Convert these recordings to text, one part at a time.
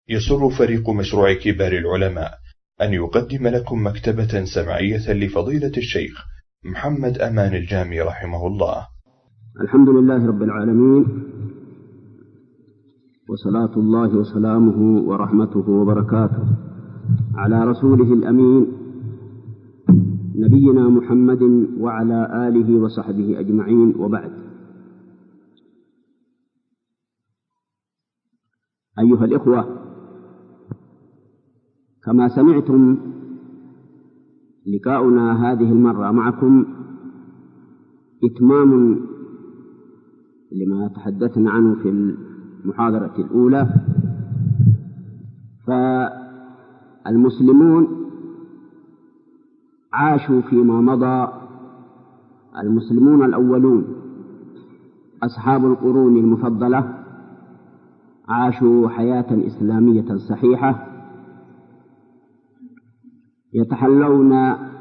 يسر فريق مشروع كبار العلماء أن يقدم لكم مكتبة سمعية لفضيلة الشيخ محمد أمان الجامي رحمه الله. الحمد لله رب العالمين، وصلاة الله وسلامه ورحمته وبركاته على رسوله الأمين نبينا محمد وعلى آله وصحبه أجمعين، وبعد. أيها الإخوة، كما سمعتم، لقاؤنا هذه المرة معكم إتمام لما تحدثنا عنه في المحاضرة الأولى. فالمسلمون عاشوا فيما مضى، المسلمون الأولون أصحاب القرون المفضلة عاشوا حياة إسلامية صحيحة يتحلون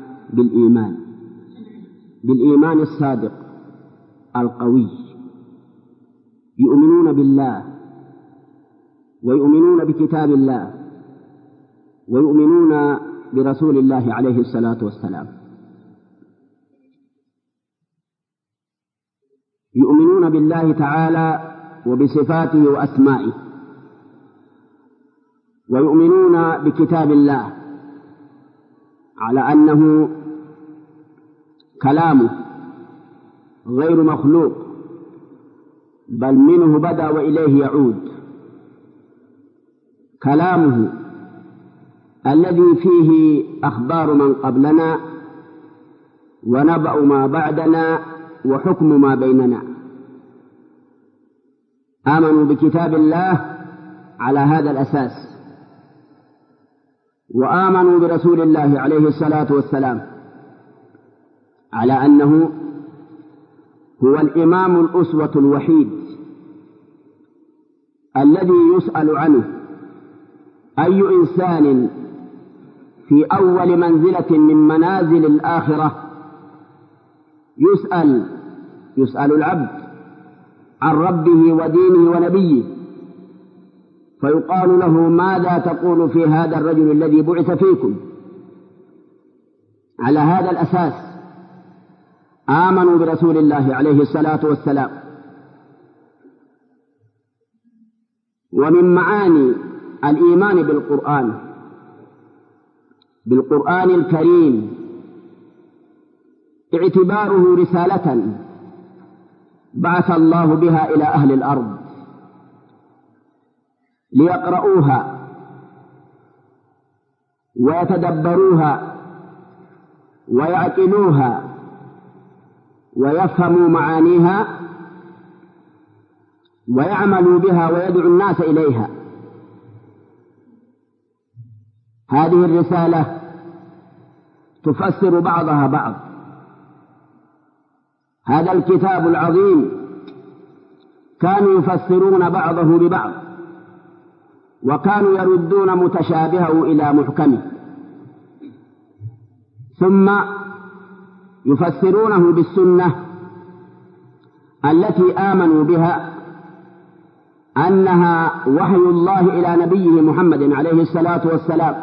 بالإيمان الصادق القوي، يؤمنون بالله ويؤمنون بكتاب الله ويؤمنون برسول الله عليه الصلاة والسلام، يؤمنون بالله تعالى وبصفاته وأسمائه، ويؤمنون بكتاب الله على أنه كلامه غير مخلوق، بل منه بدأ وإليه يعود، كلامه الذي فيه أخبار من قبلنا ونبأ ما بعدنا وحكم ما بيننا. آمنوا بكتاب الله على هذا الأساس، وآمنوا برسول الله عليه الصلاة والسلام على أنه هو الإمام الأسوة الوحيد الذي يسأل عنه أي إنسان في أول منزلة من منازل الآخرة يسأل العبد عن ربه ودينه ونبيه، فيقال له: ماذا تقول في هذا الرجل الذي بعث فيكم؟ على هذا الأساس آمنوا برسول الله عليه الصلاة والسلام. ومن معاني الإيمان بالقرآن الكريم اعتباره رسالة بعث الله بها إلى أهل الأرض ليقرؤوها ويتدبروها ويعقلوها ويفهموا معانيها ويعملوا بها ويدعو الناس إليها. هذه الرسالة تفسر بعضها بعض. هذا الكتاب العظيم كانوا يفسرون بعضه ببعض، وكانوا يردون متشابهه إلى محكمه، ثم يفسرونه بالسنة التي آمنوا بها أنها وحي الله إلى نبيه محمد عليه الصلاة والسلام،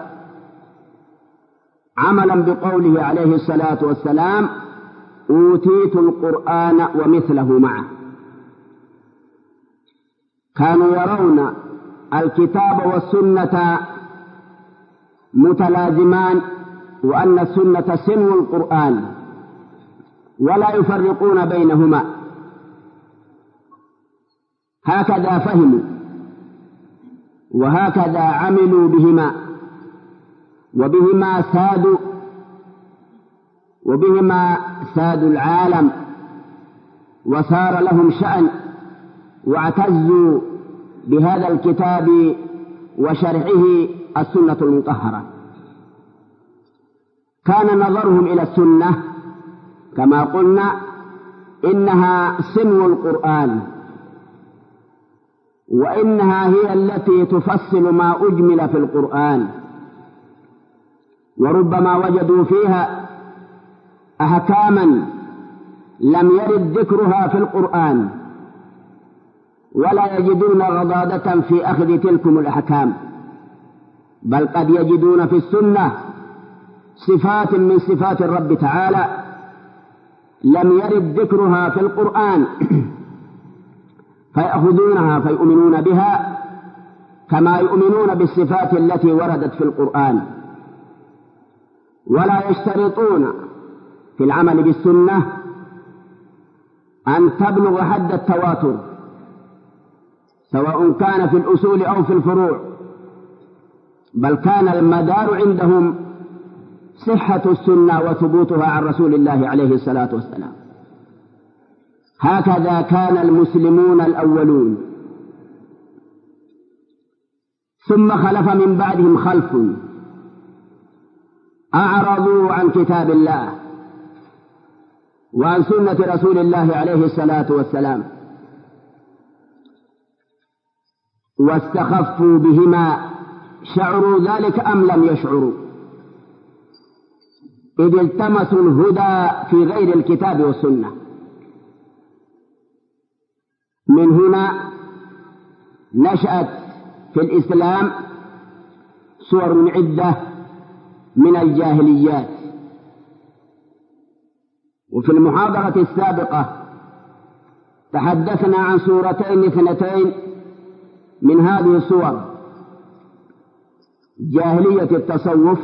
عملا بقوله عليه الصلاة والسلام: أوتيت القرآن ومثله معه. كانوا يرون الكتاب والسنة متلازمان، وأن السنة سنو القرآن، ولا يفرقون بينهما. هكذا فهموا وهكذا عملوا بهما، وبهما سادوا العالم، وصار لهم شأن، واعتزوا بهذا الكتاب وشرحه السنة المطهرة. كان نظرهم إلى السنة كما قلنا إنها سنو القرآن، وإنها هي التي تفصل ما أجمل في القرآن، وربما وجدوا فيها أحكاما لم يرد ذكرها في القرآن، ولا يجدون غضاضة في أخذ تلكم الأحكام، بل قد يجدون في السنة صفات من صفات الرب تعالى لم يرد ذكرها في القرآن فيأخذونها فيؤمنون بها كما يؤمنون بالصفات التي وردت في القرآن، ولا يشترطون في العمل بالسنة أن تبلغ حد التواتر سواء كان في الأصول أو في الفروع، بل كان المدار عندهم صحة السنة وثبوتها عن رسول الله عليه الصلاة والسلام. هكذا كان المسلمون الأولون، ثم خلف من بعدهم خلف أعرضوا عن كتاب الله وعن سنة رسول الله عليه الصلاة والسلام، واستخفوا بهما، شعروا ذلك أم لم يشعروا، إذ التمسوا الهدى في غير الكتاب والسنة. من هنا نشأت في الإسلام صور عدة من الجاهليات. وفي المحاضرة السابقة تحدثنا عن صورتين اثنتين من هذه الصور: جاهلية التصوف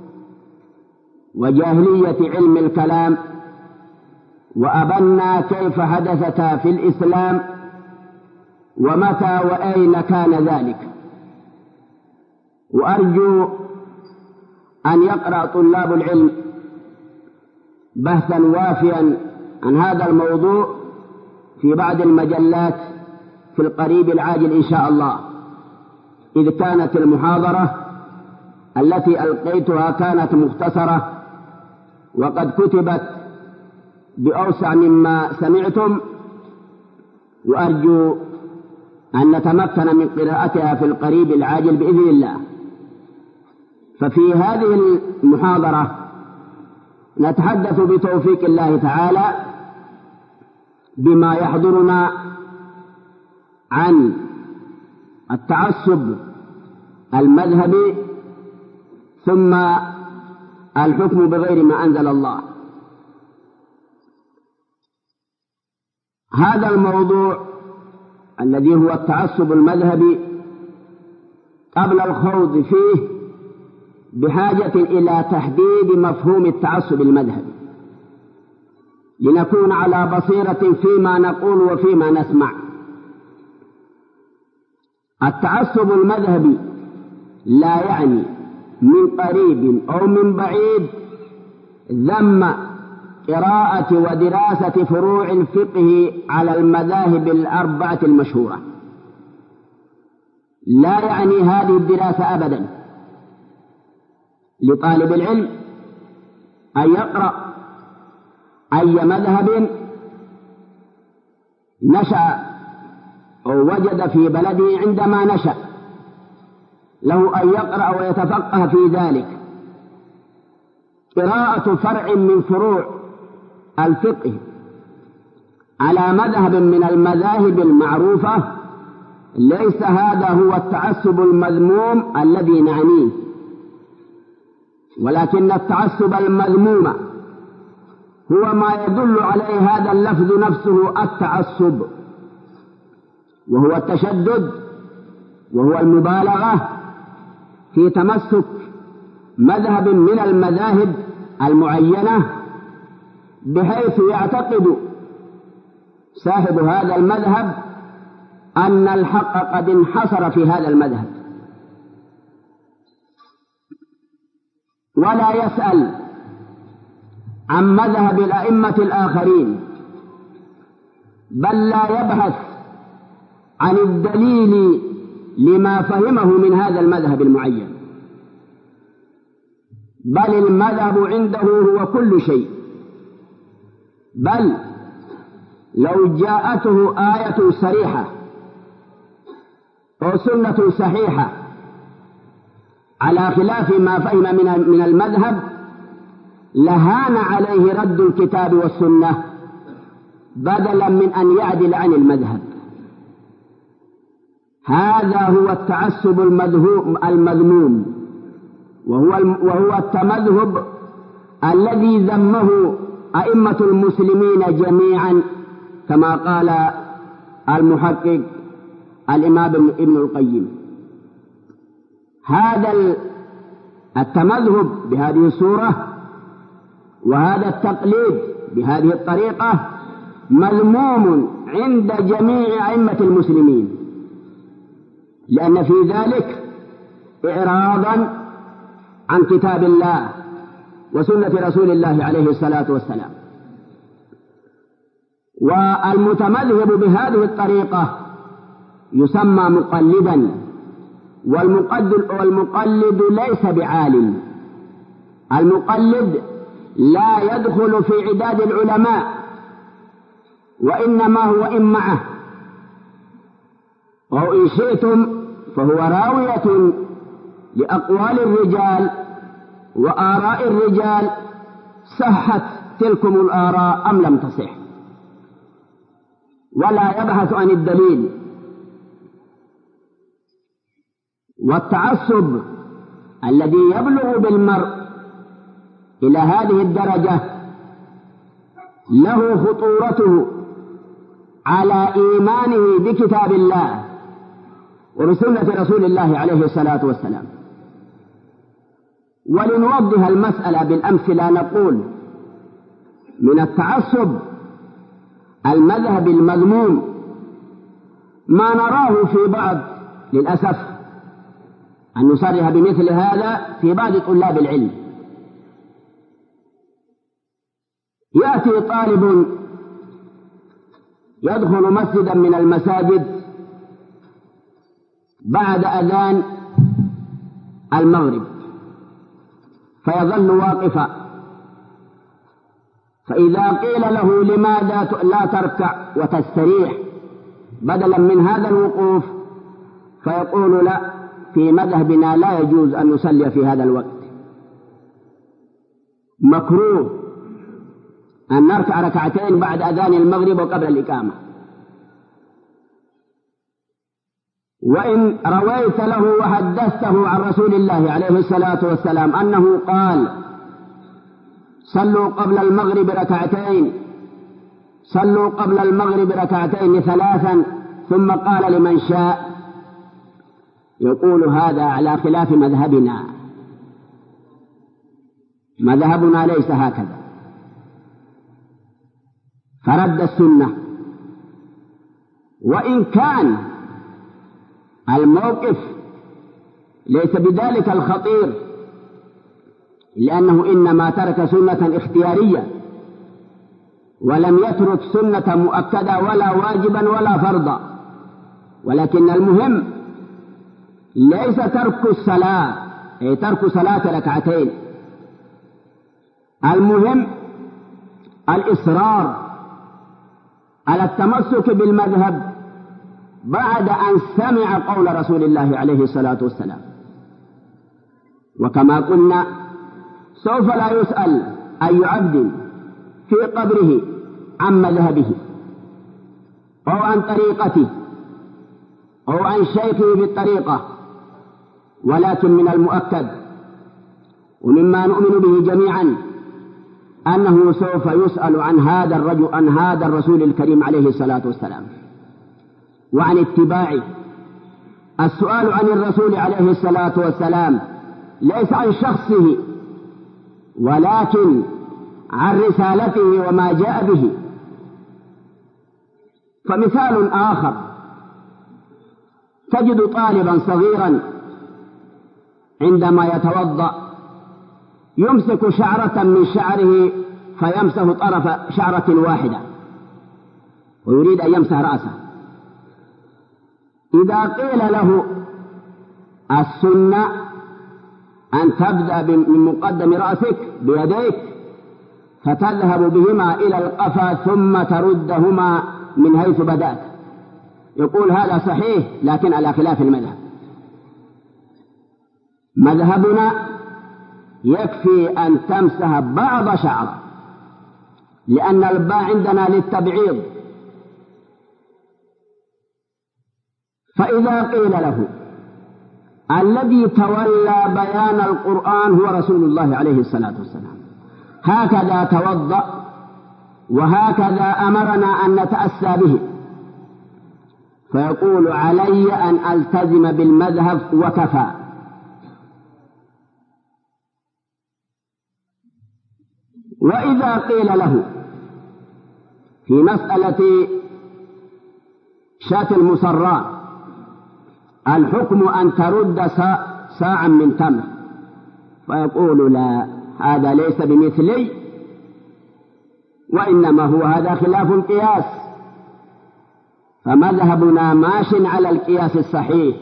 وجاهلية علم الكلام، وأبنا كيف حدثتا في الإسلام ومتى وأين كان ذلك. وأرجو أن يقرأ طلاب العلم بحثا وافيا عن هذا الموضوع في بعض المجلات في القريب العاجل إن شاء الله، إذ كانت المحاضرة التي ألقيتها كانت مختصرة وقد كتبت بأوسع مما سمعتم، وأرجو أن نتمكن من قراءتها في القريب العاجل بإذن الله. ففي هذه المحاضرة نتحدث بتوفيق الله تعالى بما يحضرنا عن التعصب المذهبي، ثم الحكم بغير ما أنزل الله. هذا الموضوع الذي هو التعصب المذهبي قبل الخوض فيه بحاجة إلى تحديد مفهوم التعصب المذهبي لنكون على بصيرة فيما نقول وفيما نسمع. التعصب المذهبي لا يعني من قريب أو من بعيد ذم قراءة ودراسة فروع الفقه على المذاهب الأربعة المشهورة، لا يعني هذه الدراسة أبدا. لطالب العلم أن يقرأ أي مذهب نشأ أو وجد في بلده عندما نشأ، له أن يقرأ ويتفقه في ذلك. قراءة فرع من فروع الفقه على مذهب من المذاهب المعروفة ليس هذا هو التعصب المذموم الذي نعنيه، ولكن التعصب المذموم هو ما يدل عليه هذا اللفظ نفسه التعصب، وهو التشدد وهو المبالغة في تمسك مذهب من المذاهب المعينة بحيث يعتقد صاحب هذا المذهب أن الحق قد انحصر في هذا المذهب، ولا يسأل عن مذهب الأئمة الآخرين، بل لا يبحث عن الدليل لما فهمه من هذا المذهب المعين، بل المذهب عنده هو كل شيء. بل لو جاءته آية صريحة أو سنة صحيحة على خلاف ما فهم من المذهب لهان عليه رد الكتاب والسنة بدلا من أن يعدل عن المذهب. هذا هو التعصب المذموم وهو التمذهب الذي ذمه أئمة المسلمين جميعا، كما قال المحقق الإمام ابن القيم. هذا التمذهب بهذه الصورة وهذا التقليد بهذه الطريقة مذموم عند جميع أئمة المسلمين، لأن في ذلك إعراضا عن كتاب الله وسنة رسول الله عليه الصلاة والسلام. والمتمذهب بهذه الطريقة يسمى مقلدا، والمقلد ليس بعالم. المقلد لا يدخل في عداد العلماء، وإنما هو إمعة، أو إن شئتم فهو راوية لأقوال الرجال وآراء الرجال، صحت تلكم الآراء أم لم تصح، ولا يبحث عن الدليل. والتعصب الذي يبلغ بالمرء إلى هذه الدرجة له خطورته على إيمانه بكتاب الله وبسنة رسول الله عليه الصلاة والسلام. ولنوضح المسألة بالأمثلة نقول: من التعصب المذهب المذموم ما نراه في بعض، للأسف أن نصرح بمثل هذا في بعض طلاب العلم. يأتي طالب يدخل مسجدا من المساجد بعد أذان المغرب فيظل واقفا، فإذا قيل له لماذا لا تركع وتستريح بدلا من هذا الوقوف، فيقول: لا، في مذهبنا لا يجوز أن نصلي في هذا الوقت، مكروه أن نركع ركعتين بعد أذان المغرب وقبل الإقامة. وإن رويت له وحدثته عن رسول الله عليه الصلاة والسلام أنه قال: صلوا قبل المغرب ركعتين، صلوا قبل المغرب ركعتين ثلاثا، ثم قال لمن شاء، يقول: هذا على خلاف مذهبنا، مذهبنا ليس هكذا. فرد السنة. وإن كان الموقف ليس بذلك الخطير، لأنه إنما ترك سنة اختيارية ولم يترك سنة مؤكدة ولا واجبا ولا فرضا، ولكن المهم ليس ترك الصلاة، أي ترك صلاة ركعتين، المهم الإصرار على التمسك بالمذهب بعد أن سمع قول رسول الله عليه الصلاة والسلام. وكما قلنا سوف لا يسأل أي عبد في قبره عن مذهبه أو عن طريقته أو عن شيخه بالطريقة، ولكن من المؤكد ومما نؤمن به جميعا أنه سوف يسأل عن هذا الرجل، عن هذا الرسول الكريم عليه الصلاة والسلام وعن اتباعه. السؤال عن الرسول عليه الصلاة والسلام ليس عن شخصه، ولكن عن رسالته وما جاء به. فمثال آخر: تجد طالبا صغيرا عندما يتوضأ يمسك شعرة من شعره فيمسح طرف شعرة واحدة ويريد أن يمسح رأسه. إذا قيل له السنة أن تبدأ من مقدم رأسك بيديك فتذهب بهما إلى القفا ثم تردهما من حيث بدأت، يقول: هذا صحيح لكن على خلاف المذهب. مذهبنا يكفي أن تمسح بعض شعر، لأن الباء عندنا للتبعيض. فإذا قيل له الذي تولى بيان القرآن هو رسول الله عليه الصلاة والسلام. هكذا توضأ وهكذا أمرنا أن نتأسى به، فيقول علي أن ألتزم بالمذهب وكفى. وإذا قيل له في مسألة شاة المصراء الحكم أن ترد ساعا من تمر، فيقول لا، هذا ليس بمثلي، وإنما هو هذا خلاف القياس، فمذهبنا ماش على القياس الصحيح.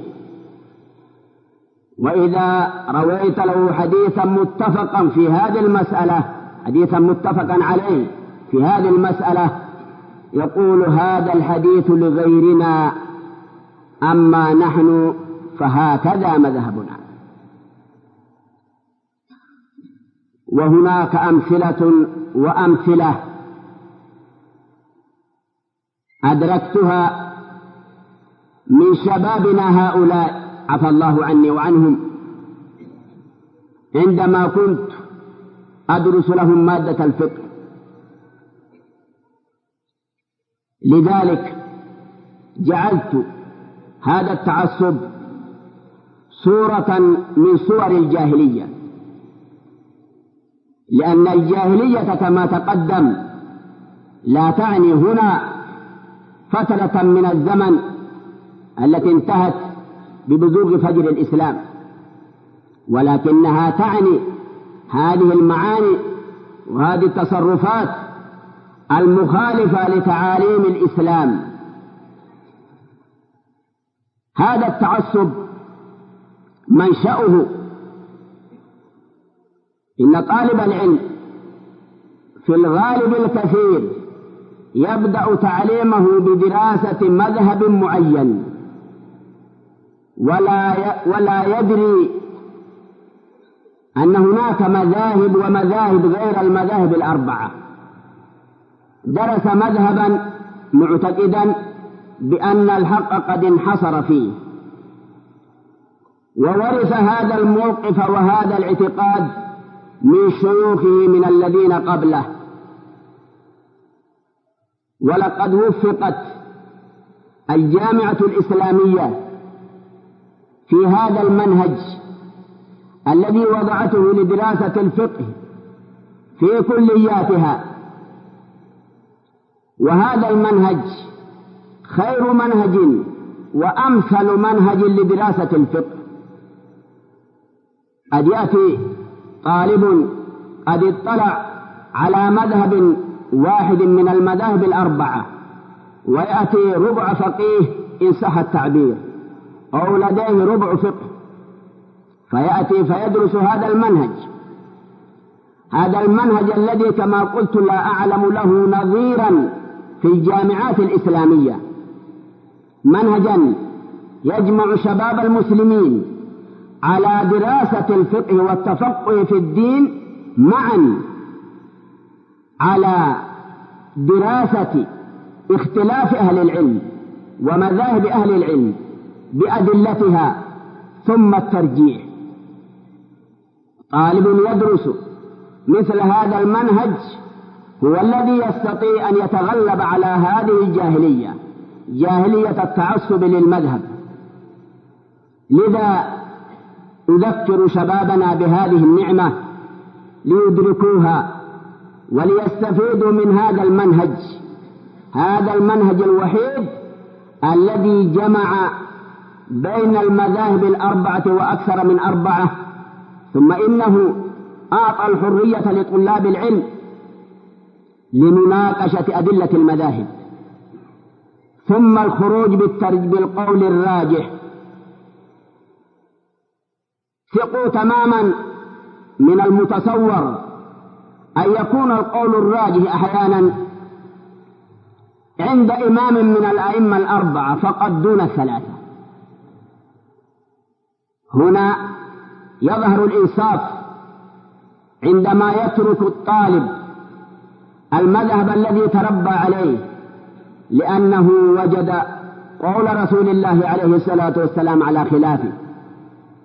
وإذا رويت له حديثا متفقا في هذه المسألة، حديثا متفقا عليه في هذه المسألة، يقول هذا الحديث لغيرنا، أما نحن فهكذا مذهبنا. وهناك أمثلة وأمثلة أدركتها من شبابنا هؤلاء عفى الله عني وعنهم، عندما كنت أدرس لهم مادة الفقه. لذلك جعلت هذا التعصب صورة من صور الجاهلية، لأن الجاهلية كما تقدم لا تعني هنا فترة من الزمن التي انتهت ببزوغ فجر الإسلام، ولكنها تعني هذه المعاني وهذه التصرفات المخالفة لتعاليم الإسلام. هذا التعصب منشأه إن طالب العلم في الغالب الكثير يبدأ تعليمه بدراسة مذهب معين ولا يدري أن هناك مذاهب ومذاهب غير المذاهب الأربعة. درس مذهبا معتقدا بأن الحق قد انحصر فيه، وورث هذا الموقف وهذا الاعتقاد من شيوخه من الذين قبله. ولقد وفقت الجامعة الإسلامية في هذا المنهج الذي وضعته لدراسة الفقه في كلياتها، وهذا المنهج خير منهج وأمثل منهج لدراسة الفقه. قد يأتي طالب قد اطلع على مذهب واحد من المذاهب الأربعة، ويأتي ربع فقيه إن صح التعبير، أو لديه ربع فقه، فيأتي فيدرس هذا المنهج. هذا المنهج الذي كما قلت لا أعلم له نظيرا في الجامعات الإسلامية، منهجا يجمع شباب المسلمين على دراسة الفقه والتفقه في الدين معا، على دراسة اختلاف أهل العلم ومذاهب أهل العلم بأدلتها ثم الترجيح. طالب يدرس مثل هذا المنهج هو الذي يستطيع أن يتغلب على هذه الجاهلية، جاهلية التعصب للمذهب. لذا أذكر شبابنا بهذه النعمة ليدركوها وليستفيدوا من هذا المنهج، هذا المنهج الوحيد الذي جمع بين المذاهب الأربعة وأكثر من أربعة. ثم إنه أعطى الحرية لطلاب العلم لمناقشة أدلة المذاهب، ثم الخروج بالقول الراجح. ثقوا تماما من المتصور أن يكون القول الراجح أحيانا عند إمام من الأئمة الأربعة فقط دون الثلاثة. هنا يظهر الإنصاف عندما يترك الطالب المذهب الذي تربى عليه، لأنه وجد قول رسول الله عليه الصلاة والسلام على خلافه.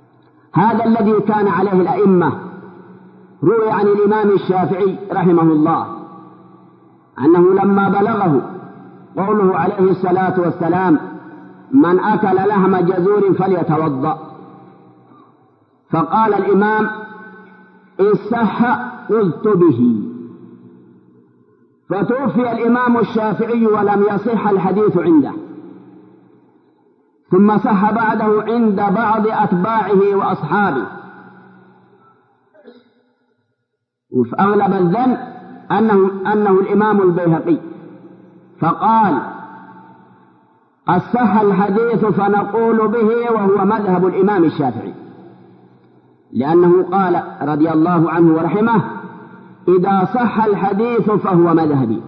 هذا الذي كان عليه الأئمة. روي عن الإمام الشافعي رحمه الله أنه لما بلغه قوله عليه الصلاة والسلام: من أكل لحم جزور فليتوضأ، فقال الإمام: إن صح قلت به. فتوفي الإمام الشافعي ولم يصح الحديث عنده، ثم صح بعده عند بعض أتباعه وأصحابه، وفي أغلب الظن أنه الإمام البيهقي، فقال: قد صح الحديث فنقول به، وهو مذهب الإمام الشافعي، لأنه قال رضي الله عنه ورحمه: إذا صح الحديث فهو مذهبي.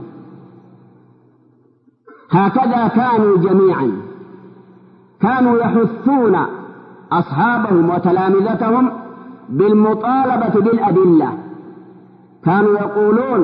هكذا كانوا جميعا، كانوا يحثون أصحابهم وتلامذتهم بالمطالبة بالأدلة. كانوا يقولون: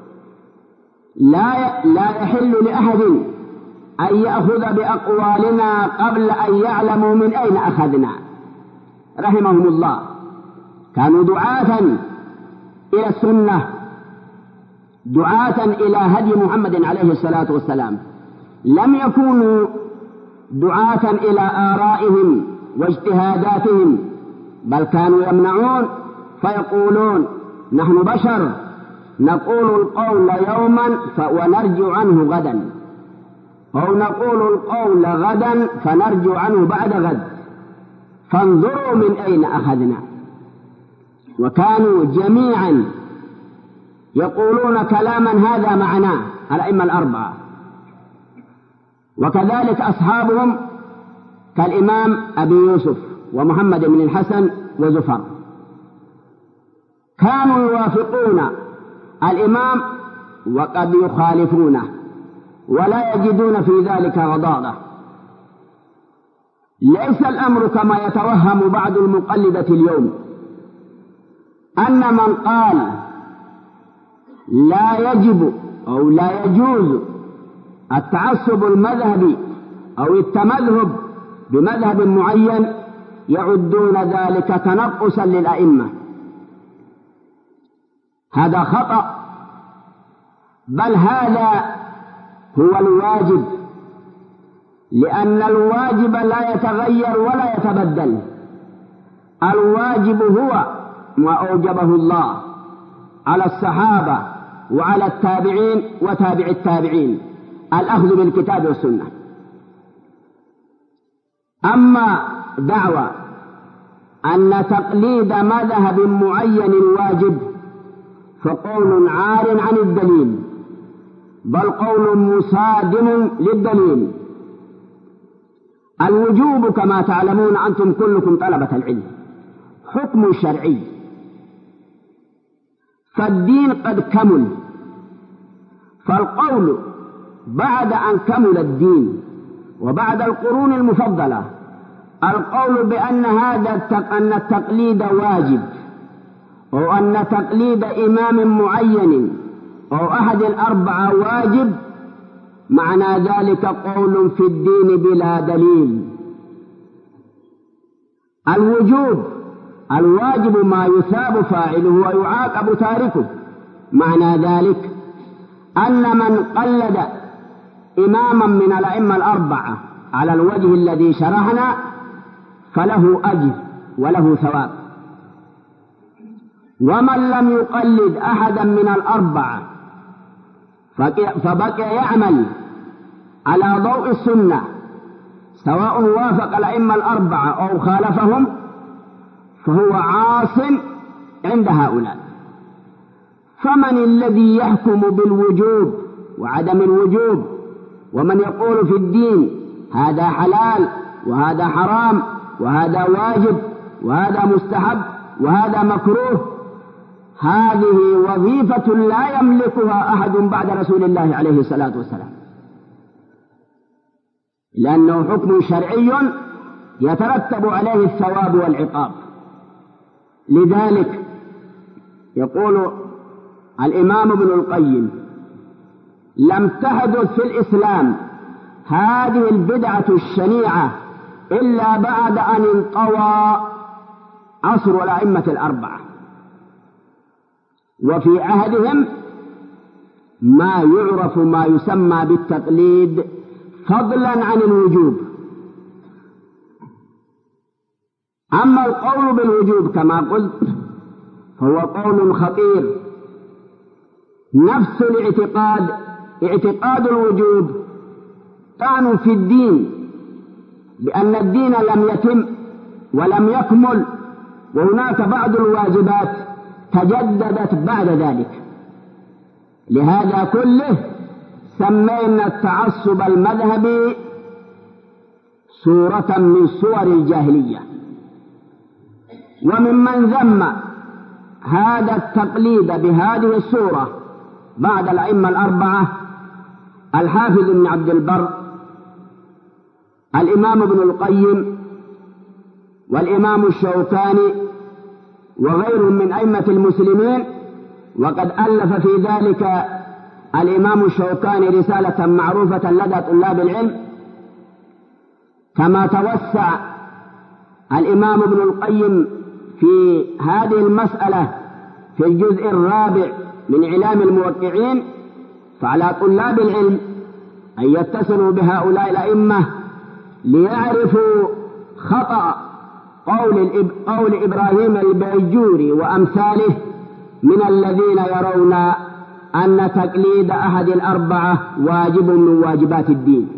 لا يحل لأحد أن يأخذ بأقوالنا قبل أن يعلموا من أين أخذنا. رحمهم الله، كانوا دعاة إلى السنة، دعاة إلى هدي محمد عليه الصلاة والسلام، لم يكونوا دعاة إلى آرائهم واجتهاداتهم، بل كانوا يمنعون فيقولون: نحن بشر نقول القول يوما ونرجع عنه غدا، أو نقول القول غدا فنرجع عنه بعد غد، فانظروا من أين أخذنا. وكانوا جميعا يقولون كلاما هذا معناه الأئمة الأربعة، وكذلك أصحابهم كالإمام أبي يوسف ومحمد بن الحسن وزفر، كانوا يوافقون الإمام وقد يخالفونه، ولا يجدون في ذلك غضاضة. ليس الأمر كما يتوهم بعض المقلدة اليوم، أن من قال لا يجب أو لا يجوز التعصب المذهبي أو التمذهب بمذهب معين يعدون ذلك تنقصا للأئمة. هذا خطأ، بل هذا هو الواجب، لأن الواجب لا يتغير ولا يتبدل. الواجب هو ما أوجبه الله على الصحابة وعلى التابعين وتابع التابعين، الأخذ بالكتاب والسنة. أما دعوى أن تقليد مذهب معين واجب فقول عار عن الدليل، بل قول مصادم للدليل. الوجوب كما تعلمون أنتم كلكم طلبة العلم حكم شرعي، فالدين قد كمل، فالقول بعد أن كمل الدين وبعد القرون المفضلة القول بأن أن التقليد واجب، أو أن تقليد إمام معين أو أحد الأربعة واجب، معنى ذلك قول في الدين بلا دليل. الواجب ما يثاب فاعله ويعاقب تاركه، معنى ذلك أن من قلد إماما من الأئمة الأربعة على الوجه الذي شرحنا فله أجر وله ثواب، ومن لم يقلد أحدا من الأربعة فبقي يعمل على ضوء السنة سواء وافق الأئمة الأربعة أو خالفهم فهو عاصم عند هؤلاء. فمن الذي يحكم بالوجوب وعدم الوجوب، ومن يقول في الدين هذا حلال وهذا حرام وهذا واجب وهذا مستحب وهذا مكروه؟ هذه وظيفة لا يملكها أحد بعد رسول الله عليه الصلاة والسلام، لأنه حكم شرعي يترتب عليه الثواب والعقاب. لذلك يقول الإمام ابن القيم: لم تحدث في الإسلام هذه البدعة الشنيعة إلا بعد أن انطوى عصر الأئمة الأربعة، وفي عهدهم ما يعرف ما يسمى بالتقليد فضلا عن الوجوب. أما القول بالوجوب كما قلت فهو قول خطير. نفس الاعتقاد، اعتقاد الوجوب، طعن في الدين بأن الدين لم يتم ولم يكمل، وهناك بعض الواجبات تجددت بعد ذلك. لهذا كله سمينا التعصب المذهبي صورة من صور الجاهلية. وممن ذم هذا التقليد بهذه الصورة بعد الأئمة الأربعة الحافظ ابن عبد البر، الإمام ابن القيم، والإمام الشوكاني، وغيرهم من أئمة المسلمين. وقد ألف في ذلك الإمام الشوكاني رسالة معروفة لدى طلاب العلم، كما توسع الإمام ابن القيم في هذه المسألة في الجزء الرابع من إعلام الموقعين. فعلى طلاب العلم أن يتصلوا بهؤلاء الأئمة ليعرفوا خطأ قول إبراهيم البيجوري وأمثاله من الذين يرون أن تقليد أحد الأربعة واجب من واجبات الدين.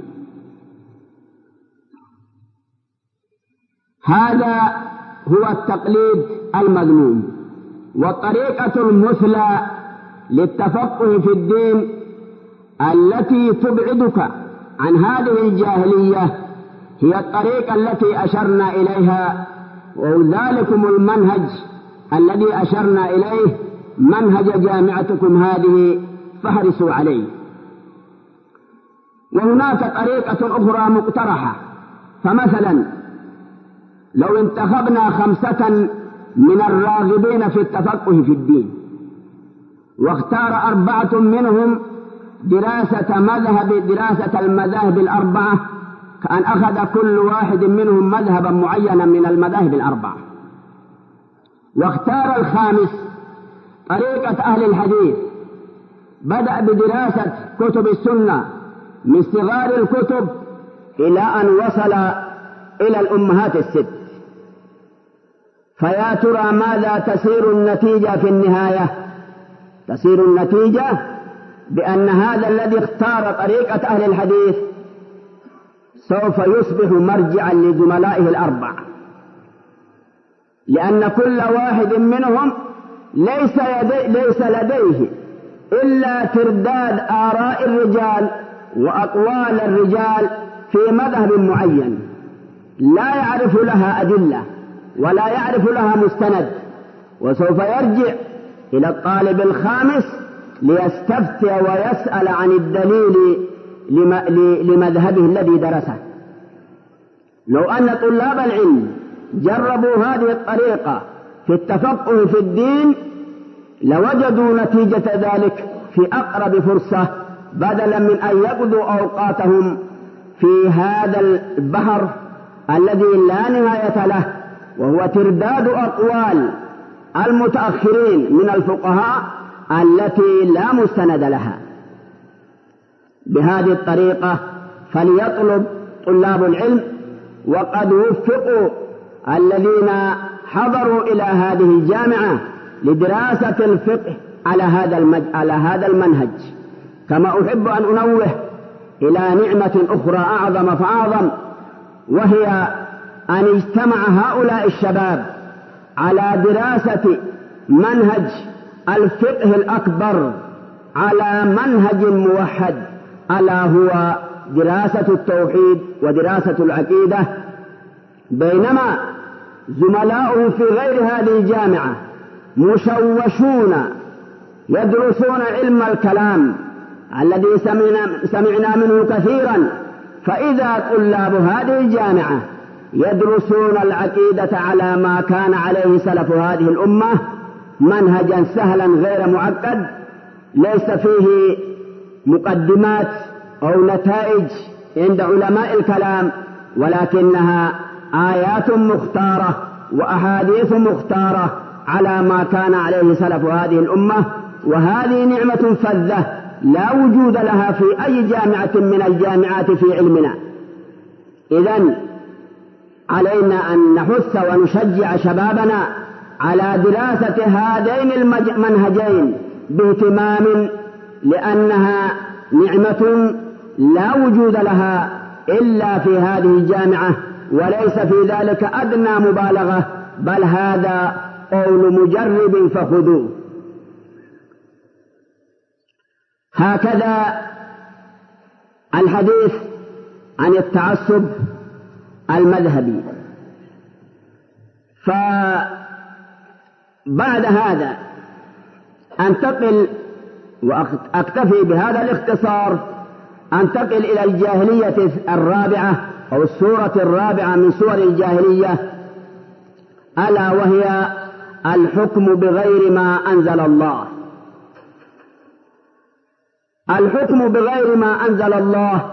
هذا هو التقليد المذموم. والطريقة المثلى للتفقه في الدين التي تبعدك عن هذه الجاهلية هي الطريقة التي أشرنا إليها، وذلكم المنهج الذي أشرنا إليه منهج جامعتكم هذه فاحرصوا عليه. وهناك طريقة أخرى مقترحة، فمثلا لو انتخبنا 5 من الراغبين في التفقه في الدين واختار 4 منهم دراسة المذاهب الأربعة، كأن أخذ كل واحد منهم مذهبا معينا من المذاهب الأربعة، واختار 5 طريقة أهل الحديث، بدأ بدراسة كتب السنة من صغار الكتب إلى أن وصل إلى الأمهات ال6. فيا ترى ماذا تسير النتيجة في النهاية؟ تسير النتيجة بأن هذا الذي اختار طريقة أهل الحديث سوف يصبح مرجعا لزملائه ال4، لأن كل واحد منهم ليس لديه إلا ترداد آراء الرجال وأقوال الرجال في مذهب معين، لا يعرف لها أدلة ولا يعرف لها مستند، وسوف يرجع إلى الطالب الخامس ليستفتي ويسأل عن الدليل لمذهبه الذي درسه. لو أن طلاب العلم جربوا هذه الطريقة في التفقه في الدين لوجدوا نتيجة ذلك في أقرب فرصة، بدلا من أن يقضوا أوقاتهم في هذا البحر الذي لا نهاية له، وهو ترداد أقوال المتأخرين من الفقهاء التي لا مستند لها. بهذه الطريقة فليطلب طلاب العلم، وقد وفقوا الذين حضروا إلى هذه الجامعة لدراسة الفقه على هذا المنهج. كما أحب أن أنوه إلى نعمة أخرى أعظم فأعظم، وهي أن اجتمع هؤلاء الشباب على دراسة منهج الفقه الأكبر على منهج موحد، ألا هو دراسة التوحيد ودراسة العقيدة، بينما زملاؤه في غير هذه الجامعة مشوشون يدرسون علم الكلام الذي سمعنا منه كثيرا. فإذا طلاب هذه الجامعة يدرسون العقيدة على ما كان عليه سلف هذه الأمة، منهجا سهلا غير معقد ليس فيه مقدمات أو نتائج عند علماء الكلام، ولكنها آيات مختارة وأحاديث مختارة على ما كان عليه سلف هذه الأمة، وهذه نعمة فذة لا وجود لها في أي جامعة من الجامعات في علمنا. إذن علينا أن نحث ونشجع شبابنا على دراسة هذين المنهجين باهتمام، لأنها نعمة لا وجود لها إلا في هذه الجامعة، وليس في ذلك أدنى مبالغة، بل هذا قول مجرب فخذوه. هكذا الحديث عن التعصب المذهبي. فبعد هذا أنتقل وأكتفي بهذا الاختصار، أنتقل إلى الجاهلية الرابعة أو السورة الرابعة من سور الجاهلية، ألا وهي الحكم بغير ما أنزل الله. الحكم بغير ما أنزل الله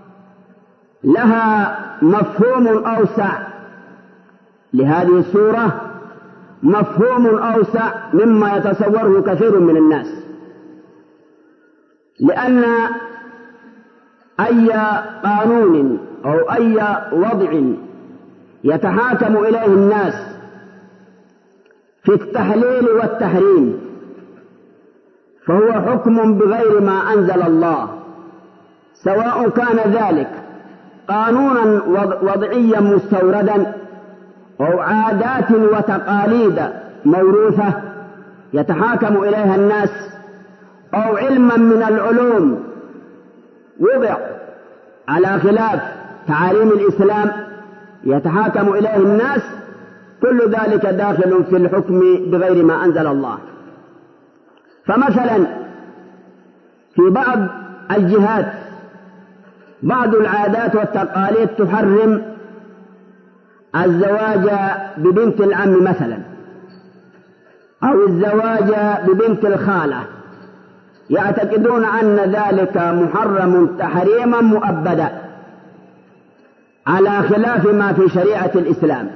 لها مفهوم أوسع، لهذه السورة مفهوم أوسع مما يتصوره كثير من الناس، لأن أي قانون أو أي وضع يتحاكم إليه الناس في التحليل والتحريم فهو حكم بغير ما أنزل الله، سواء كان ذلك قانونا وضعيا مستوردا أو عادات وتقاليد موروثة يتحاكم إليها الناس، أو علما من العلوم وضع على خلاف تعاليم الإسلام يتحاكم إليه الناس، كل ذلك داخل في الحكم بغير ما أنزل الله. فمثلا في بعض الجهات بعض العادات والتقاليد تحرم الزواج ببنت العم مثلا، أو الزواج ببنت الخالة، يعتقدون أن ذلك محرم تحريما مؤبدا على خلاف ما في شريعة الإسلام.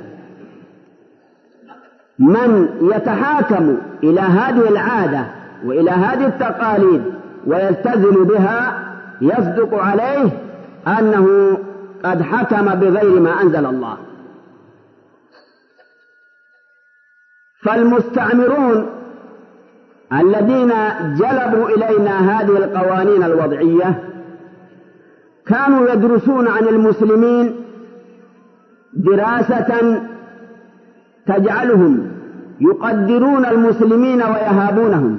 من يتحاكم إلى هذه العادة وإلى هذه التقاليد ويلتزم بها يصدق عليه أنه قد حكم بغير ما أنزل الله. فالمستعمرون الذين جلبوا إلينا هذه القوانين الوضعية كانوا يدرسون عن المسلمين دراسة تجعلهم يقدرون المسلمين ويهابونهم.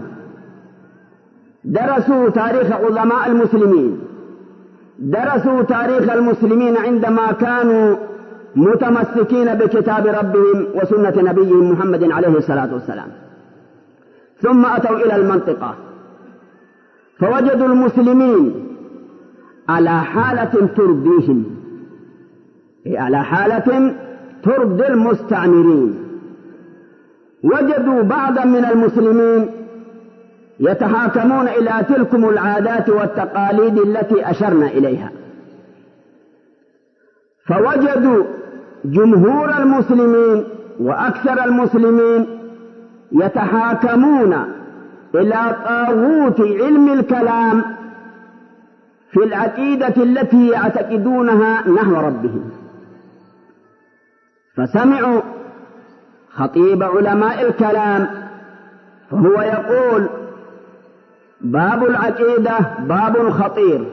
درسوا تاريخ عظماء المسلمين، درسوا تاريخ المسلمين عندما كانوا متمسكين بكتاب ربهم وسنة نبيهم محمد عليه الصلاة والسلام، ثم أتوا إلى المنطقة فوجدوا المسلمين على حالة ترضيهم، على حالة ترضي المستعمرين. وجدوا بعضا من المسلمين يتحاكمون إلى تلكم العادات والتقاليد التي أشرنا إليها، فوجدوا جمهور المسلمين وأكثر المسلمين يتحاكمون إلى طاغوت علم الكلام في العقيدة التي يعتقدونها نحو ربهم. فسمعوا خطيب علماء الكلام فهو يقول: باب العقيدة باب خطير،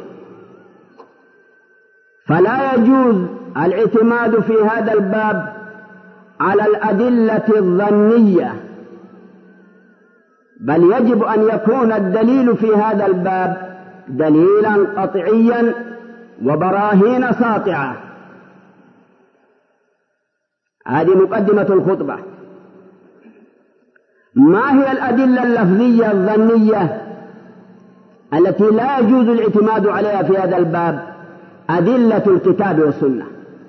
فلا يجوز الاعتماد في هذا الباب على الأدلة الظنية، بل يجب أن يكون الدليل في هذا الباب دليلا قطعيا وبراهين ساطعة. هذه مقدمة الخطبة. ما هي الأدلة اللفظية الظنية التي لا يجوز الاعتماد عليها في هذا الباب؟ أدلة الكتاب والسنة.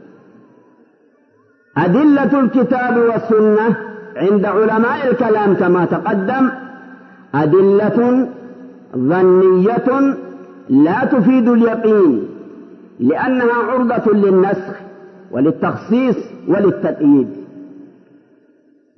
أدلة الكتاب والسنة عند علماء الكلام كما تقدم أدلة ظنية لا تفيد اليقين، لأنها عرضة للنسخ وللتخصيص وللتقييد.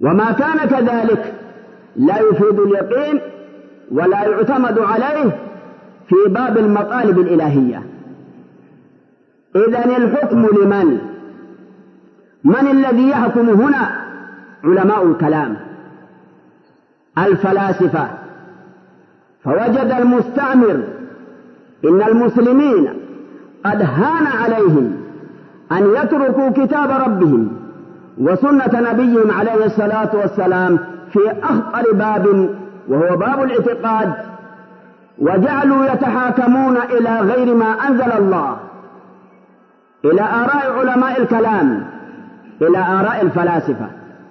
وما كان كذلك لا يفيد اليقين ولا يعتمد عليه في باب المطالب الإلهية. إذن الحكم لمن؟ من الذي يحكم هنا؟ علماء الكلام الفلاسفة. فوجد المستعمر إن المسلمين قد هان عليهم أن يتركوا كتاب ربهم وسنة نبيهم عليه الصلاة والسلام في أخطر باب وهو باب الاعتقاد، وجعلوا يتحاكمون إلى غير ما أنزل الله، إلى آراء علماء الكلام، إلى آراء الفلاسفة.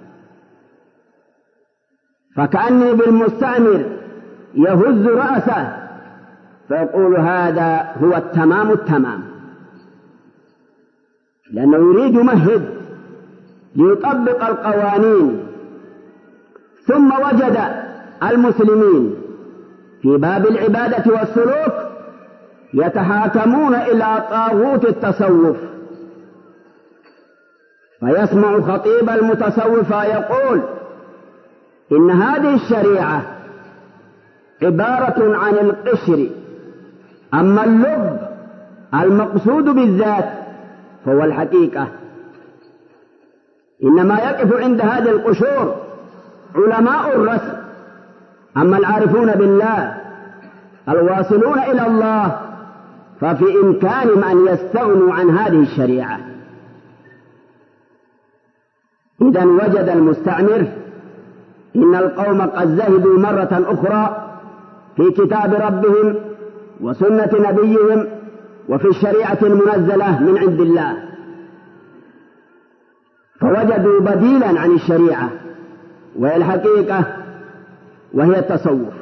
فكأني بالمستعمر يهز رأسه فيقول هذا هو التمام التمام، لأنه يريد يمهد ليطبق القوانين. ثم وجد المسلمين في باب العبادة والسلوك يتحاكمون إلى طاغوت التصوف، فيسمع خطيب المتصوف يقول إن هذه الشريعة عبارة عن القشر، أما اللب المقصود بالذات فهو الحقيقة. إنما يقف عند هذه القشور علماء الرسم، أما العارفون بالله الواصلون إلى الله ففي إمكانهم أن يستغنوا عن هذه الشريعة. إذن وجد المستعمر إن القوم قد زهدوا مرة أخرى في كتاب ربهم وسنة نبيهم وفي الشريعة المنزلة من عند الله، فوجدوا بديلا عن الشريعة وهي الحقيقة وهي التصوف.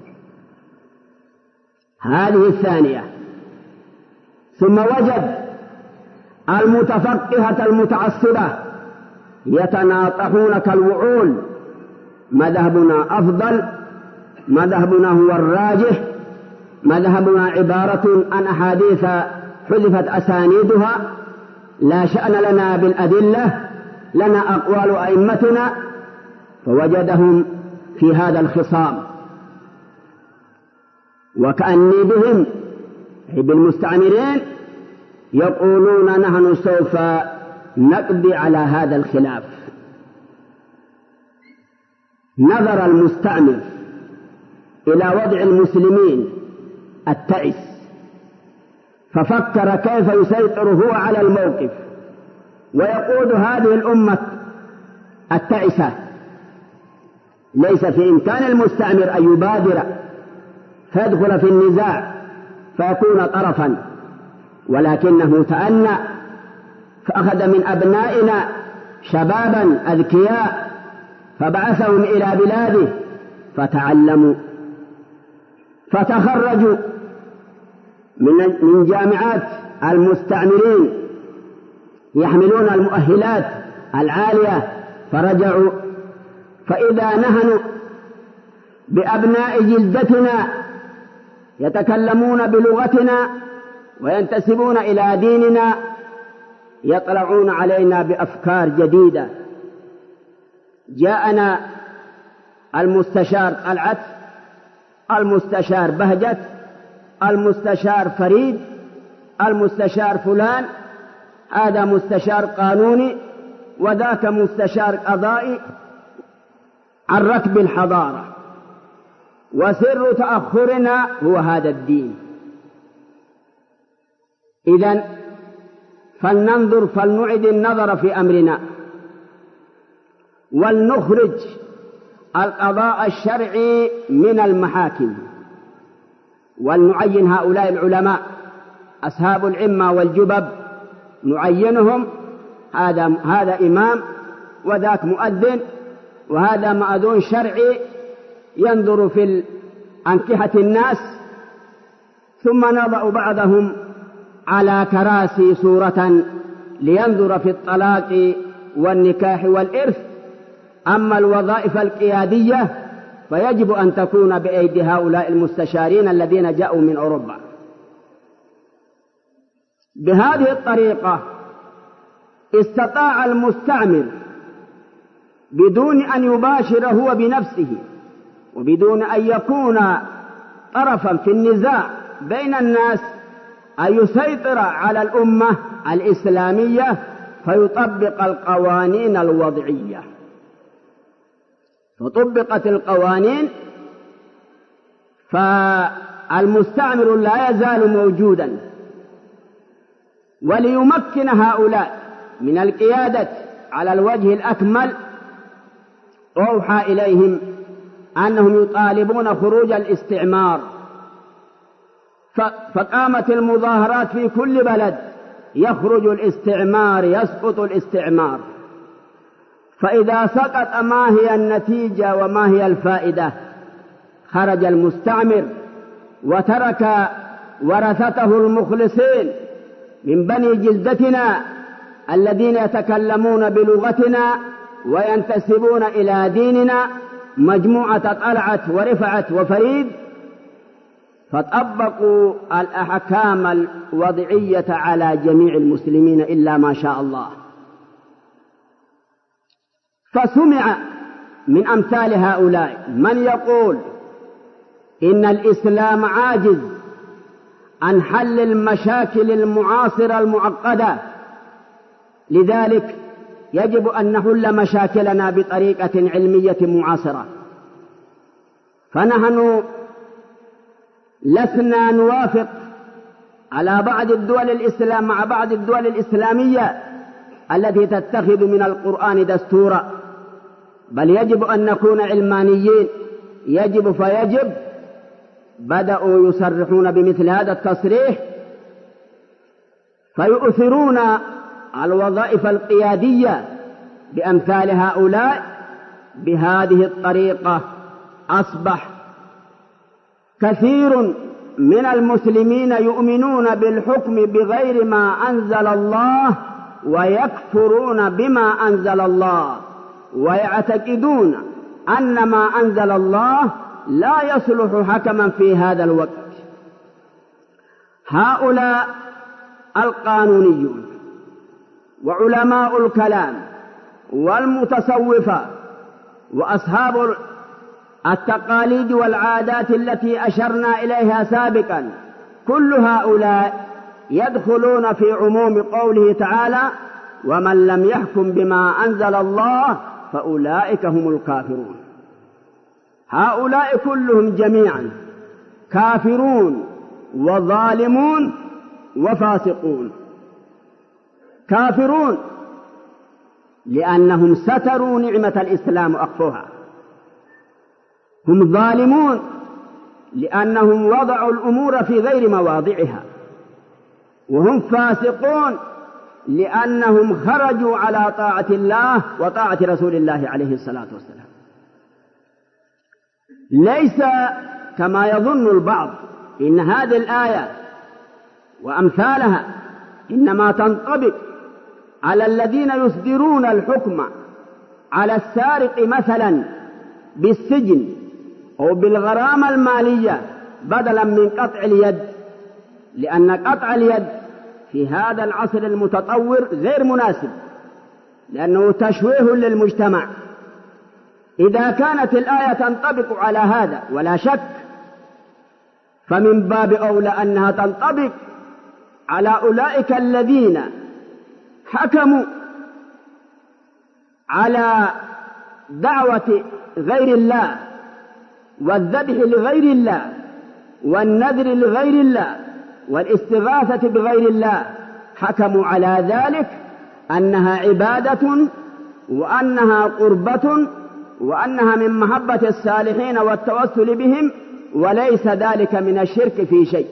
هذه الثانية. ثم وجد المتفقهة المتعصبة يتناطحون كالوعول، مذهبنا أفضل، مذهبنا هو الراجح، مذهبنا عبارة عن أحاديث حذفت أسانيدها، لا شأن لنا بالأدلة، لنا أقوال أئمتنا. فوجدهم في هذا الخصام، وكأني بهم أي بالمستعمرين يقولون نحن سوف نقضي على هذا الخلاف. نظر المستعمر إلى وضع المسلمين التعس، ففكر كيف يسيطر هو على الموقف ويقود هذه الأمة التعسة. ليس في إمكان المستعمر أن يبادر فيدخل في النزاع فيكون طرفا، ولكنه تأنى فأخذ من أبنائنا شبابا أذكياء فبعثهم إلى بلاده فتعلموا، فتخرجوا من جامعات المستعمرين يحملون المؤهلات العالية، فرجعوا فإذا نحن بأبناء جلدتنا يتكلمون بلغتنا وينتسبون إلى ديننا يطلعون علينا بأفكار جديدة. جاءنا المستشار طلعت، المستشار بهجت، المستشار فريد، المستشار فلان، هذا مستشار قانوني وذاك مستشار قضائي عن ركب الحضارة، وسر تأخرنا هو هذا الدين. إذن فلننظر، فلنعد النظر في أمرنا، ولنخرج القضاء الشرعي من المحاكم، ولنعين هؤلاء العلماء أصحاب العمة والجبب، نعينهم، هذا إمام وذاك مؤذن وهذا مأذون شرعي ينظر في أنكحة الناس، ثم نضع بعضهم على كراسي صورة لينظر في الطلاق والنكاح والإرث. أما الوظائف القيادية فيجب أن تكون بأيدي هؤلاء المستشارين الذين جاءوا من أوروبا. بهذه الطريقة استطاع المستعمر بدون أن يباشر هو بنفسه وبدون أن يكون طرفا في النزاع بين الناس، أن يسيطر على الأمة الإسلامية فيطبق القوانين الوضعية. فطبقت القوانين فالمستعمر لا يزال موجودا. وليمكن هؤلاء من القيادة على الوجه الأكمل أوحى إليهم أنهم يطالبون خروج الاستعمار، فقامت المظاهرات في كل بلد: يخرج الاستعمار، يسقط الاستعمار. فإذا سقط ما هي النتيجة وما هي الفائدة؟ خرج المستعمر وترك ورثته المخلصين من بني جلدتنا الذين يتكلمون بلغتنا وينتسبون إلى ديننا، مجموعة طلعت ورفعت وفريد، فطبقوا الأحكام الوضعية على جميع المسلمين إلا ما شاء الله. فسمع من أمثال هؤلاء من يقول إن الإسلام عاجز عن حل المشاكل المعاصرة المعقدة، لذلك يجب أن نحل مشاكلنا بطريقة علمية معاصرة. فنحن لسنا نوافق على بعض الدول الإسلام مع بعض الدول الإسلامية التي تتخذ من القرآن دستورا، بل يجب أن نكون علمانيين. يجب فيجب. بدأوا يصرحون بمثل هذا التصريح، فيؤثرون الوظائف القيادية بأمثال هؤلاء. بهذه الطريقة أصبح كثير من المسلمين يؤمنون بالحكم بغير ما أنزل الله ويكفرون بما أنزل الله، ويعتقدون أن ما أنزل الله لا يصلح حكما في هذا الوقت. هؤلاء القانونيون وعلماء الكلام والمتصوفة وأصحاب التقاليد والعادات التي أشرنا إليها سابقا، كل هؤلاء يدخلون في عموم قوله تعالى: ومن لم يحكم بما أنزل الله فأولئك هم الكافرون. هؤلاء كلهم جميعا كافرون وظالمون وفاسقون. كافرون لأنهم ستروا نعمة الإسلام وأخفوها، هم ظالمون لأنهم وضعوا الأمور في غير مواضعها، وهم فاسقون لأنهم خرجوا على طاعة الله وطاعة رسول الله عليه الصلاة والسلام. ليس كما يظن البعض إن هذه الآية وأمثالها إنما تنطبق على الذين يصدرون الحكم على السارق مثلا بالسجن أو بالغرامة المالية بدلا من قطع اليد، لأن قطع اليد في هذا العصر المتطور غير مناسب، لأنه تشويه للمجتمع. إذا كانت الآية تنطبق على هذا ولا شك، فمن باب أولى أنها تنطبق على أولئك الذين حكموا على دعوة غير الله والذبح لغير الله والنذر لغير الله والاستغاثة بغير الله، حكموا على ذلك أنها عبادة وأنها قربة وأنها من محبة الصالحين والتوسل بهم، وليس ذلك من الشرك في شيء.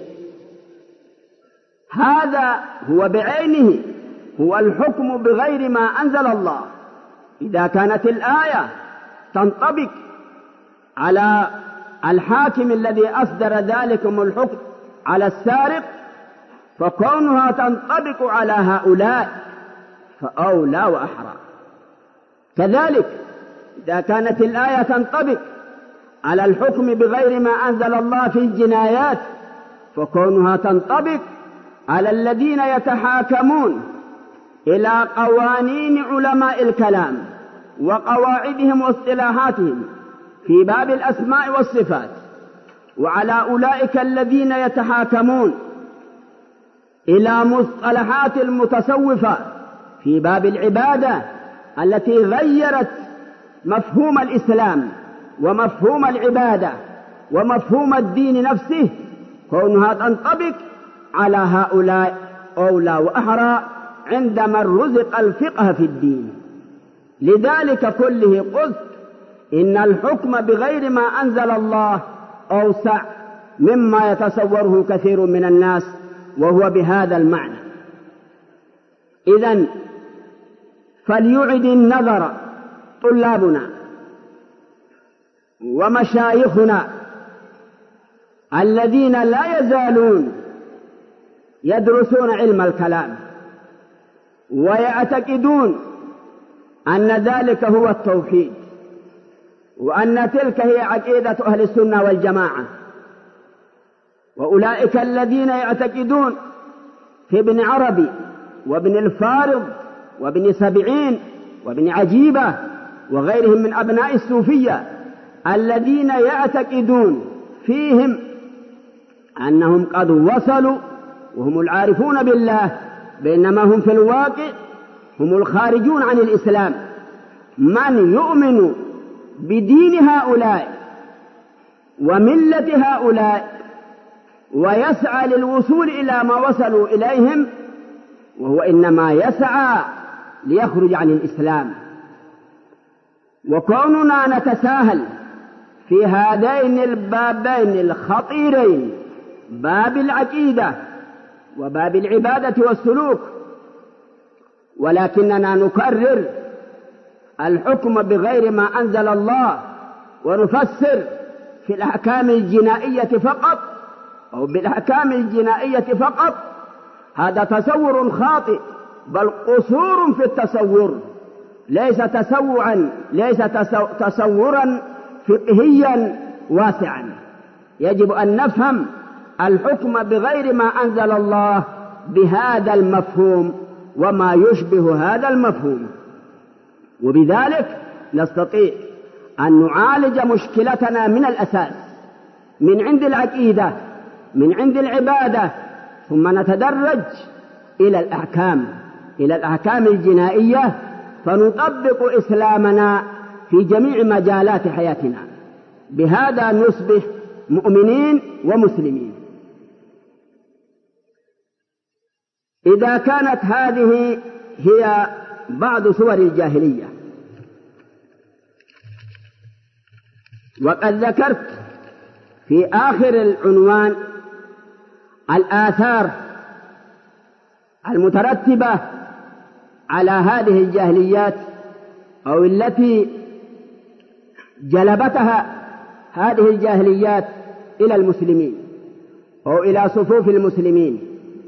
هذا هو بعينه هو الحكم بغير ما أنزل الله. إذا كانت الآية تنطبق على الحاكم الذي أصدر ذلكم الحكم على السارق، فكونها تنطبق على هؤلاء فأولى وأحرى. كذلك إذا كانت الآية تنطبق على الحكم بغير ما أنزل الله في الجنايات، فكونها تنطبق على الذين يتحاكمون إلى قوانين علماء الكلام وقواعدهم واصطلاحاتهم في باب الأسماء والصفات، وعلى أولئك الذين يتحاكمون إلى مصطلحات المتصوفة في باب العبادة التي غيرت مفهوم الإسلام ومفهوم العبادة ومفهوم الدين نفسه، كونها تنطبق على هؤلاء أولى وأحرى عند من رزق الفقه في الدين. لذلك كله قلت إن الحكم بغير ما أنزل الله أوسع مما يتصوره كثير من الناس، وهو بهذا المعنى. إذن فليعد النظر طلابنا ومشايخنا الذين لا يزالون يدرسون علم الكلام ويعتقدون أن ذلك هو التوحيد، وأن تلك هي عقيدة أهل السنة والجماعة، وأولئك الذين يعتقدون في ابن عربي وابن الفارض وابن سبعين وابن عجيبة وغيرهم من أبناء الصوفية الذين يعتقدون فيهم أنهم قد وصلوا وهم العارفون بالله، بينما هم في الواقع هم الخارجون عن الإسلام. من يؤمن بدين هؤلاء وملة هؤلاء ويسعى للوصول إلى ما وصلوا إليهم، وهو إنما يسعى ليخرج عن الإسلام. وكوننا نتساهل في هذين البابين الخطيرين، باب العقيدة وباب العبادة والسلوك، ولكننا نكرر الحكم بغير ما أنزل الله ونفسر في الأحكام الجنائية فقط أو بالأحكام الجنائية فقط، هذا تصور خاطئ، بل قصور في التصور، ليس تصورا فقهيا واسعا. يجب أن نفهم الحكم بغير ما أنزل الله بهذا المفهوم وما يشبه هذا المفهوم، وبذلك نستطيع أن نعالج مشكلتنا من الأساس، من عند العقيدة، من عند العبادة، ثم نتدرج إلى الأحكام الجنائية، فنطبق إسلامنا في جميع مجالات حياتنا. بهذا نصبح مؤمنين ومسلمين. إذا كانت هذه هي بعض صور الجاهلية، وقد ذكرت في آخر العنوان الآثار المترتبة على هذه الجاهليات، أو التي جلبتها هذه الجاهليات إلى المسلمين أو إلى صفوف المسلمين.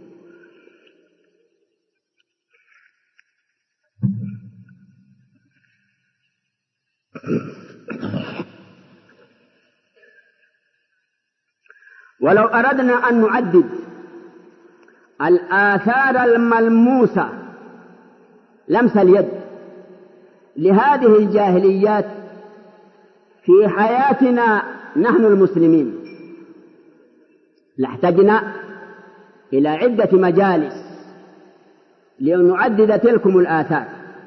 ولو أردنا أن نعدد الآثار الملموسة لمس اليد لهذه الجاهليات في حياتنا نحن المسلمين، لاحتجنا إلى عدة مجالس لنعدد تلكم الآثار،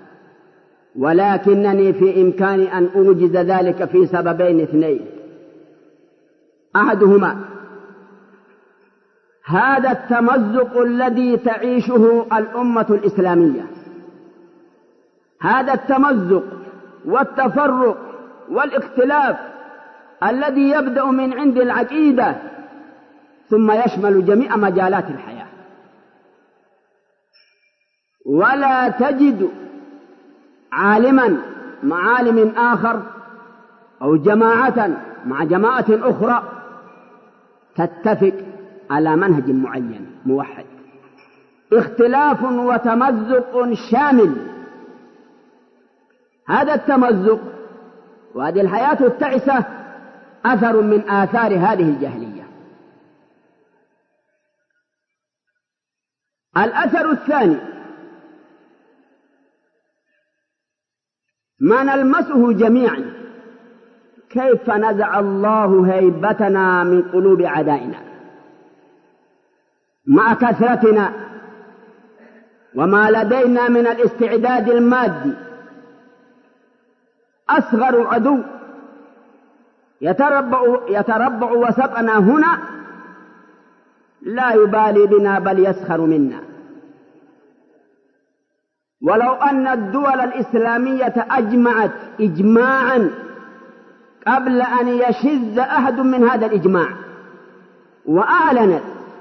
ولكنني في إمكاني أن أوجز ذلك في سببين اثنين. أحدهما هذا التمزق الذي تعيشه الأمة الإسلامية، هذا التمزق والتفرق والاختلاف الذي يبدأ من عند العقيدة ثم يشمل جميع مجالات الحياة، ولا تجد عالما مع عالم آخر أو جماعة مع جماعة أخرى تتفق على منهج معين موحد. اختلاف وتمزق شامل. هذا التمزق وهذه الحياة التعسة أثر من آثار هذه الجاهلية. الأثر الثاني ما نلمسه جميعا كيف نزع الله هيبتنا من قلوب أعدائنا مع كثرتنا وما لدينا من الاستعداد المادي. أصغر عدو يتربع وسطنا هنا لا يبالي بنا بل يسخر منا. ولو أن الدول الإسلامية أجمعت إجماعا قبل أن يشذ أحد من هذا الإجماع وأعلنت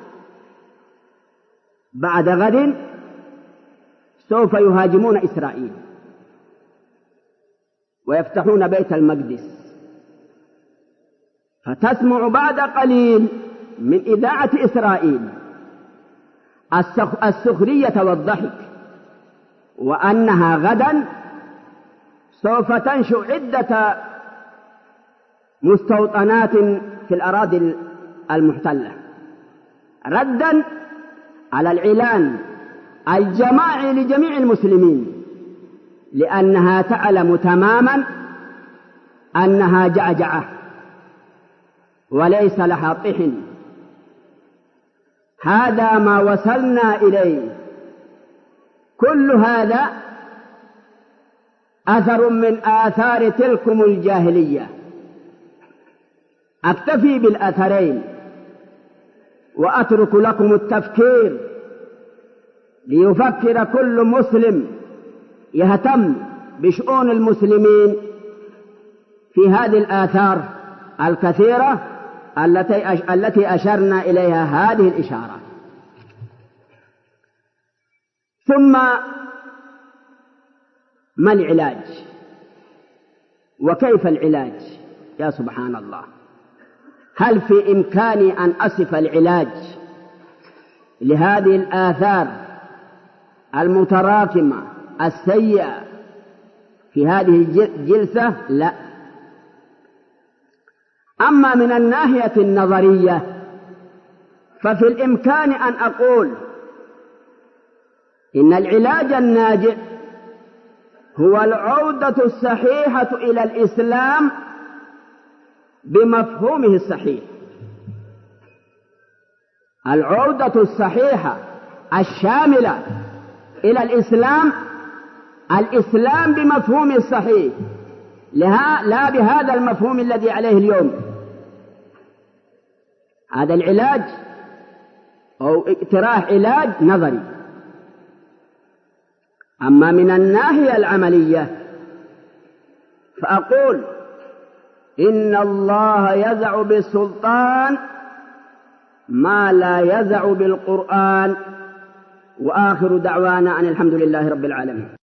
بعد غد سوف يهاجمون إسرائيل ويفتحون بيت المقدس، فتسمع بعد قليل من إذاعة إسرائيل السخرية والضحك، وأنها غدا سوف تنشئ عدة مستوطنات في الأراضي المحتلة ردا على الإعلان الجماعي لجميع المسلمين، لأنها تعلم تماما أنها جعجعة وليس لها طحن. هذا ما وصلنا إليه. كل هذا أثر من آثار تلكم الجاهلية. أكتفي بالأثرين وأترك لكم التفكير ليفكر كل مسلم يهتم بشؤون المسلمين في هذه الآثار الكثيرة التي أشرنا إليها هذه الإشارة. ثم ما العلاج وكيف العلاج؟ يا سبحان الله، هل في إمكاني أن أصف العلاج لهذه الآثار المتراكمة السيئة في هذه الجلسة؟ لا. أما من الناحية النظرية ففي الإمكان أن أقول إن العلاج الناجع هو العودة الصحيحة إلى الإسلام بمفهومه الصحيح. العودة الصحيحة الشاملة إلى الإسلام بمفهومه الصحيح، لا بهذا المفهوم الذي عليه اليوم. هذا العلاج أو اقتراح علاج نظري. أما من الناحية العملية فأقول إن الله يزع بالسلطان ما لا يزع بالقرآن. وآخر دعوانا أن الحمد لله رب العالمين.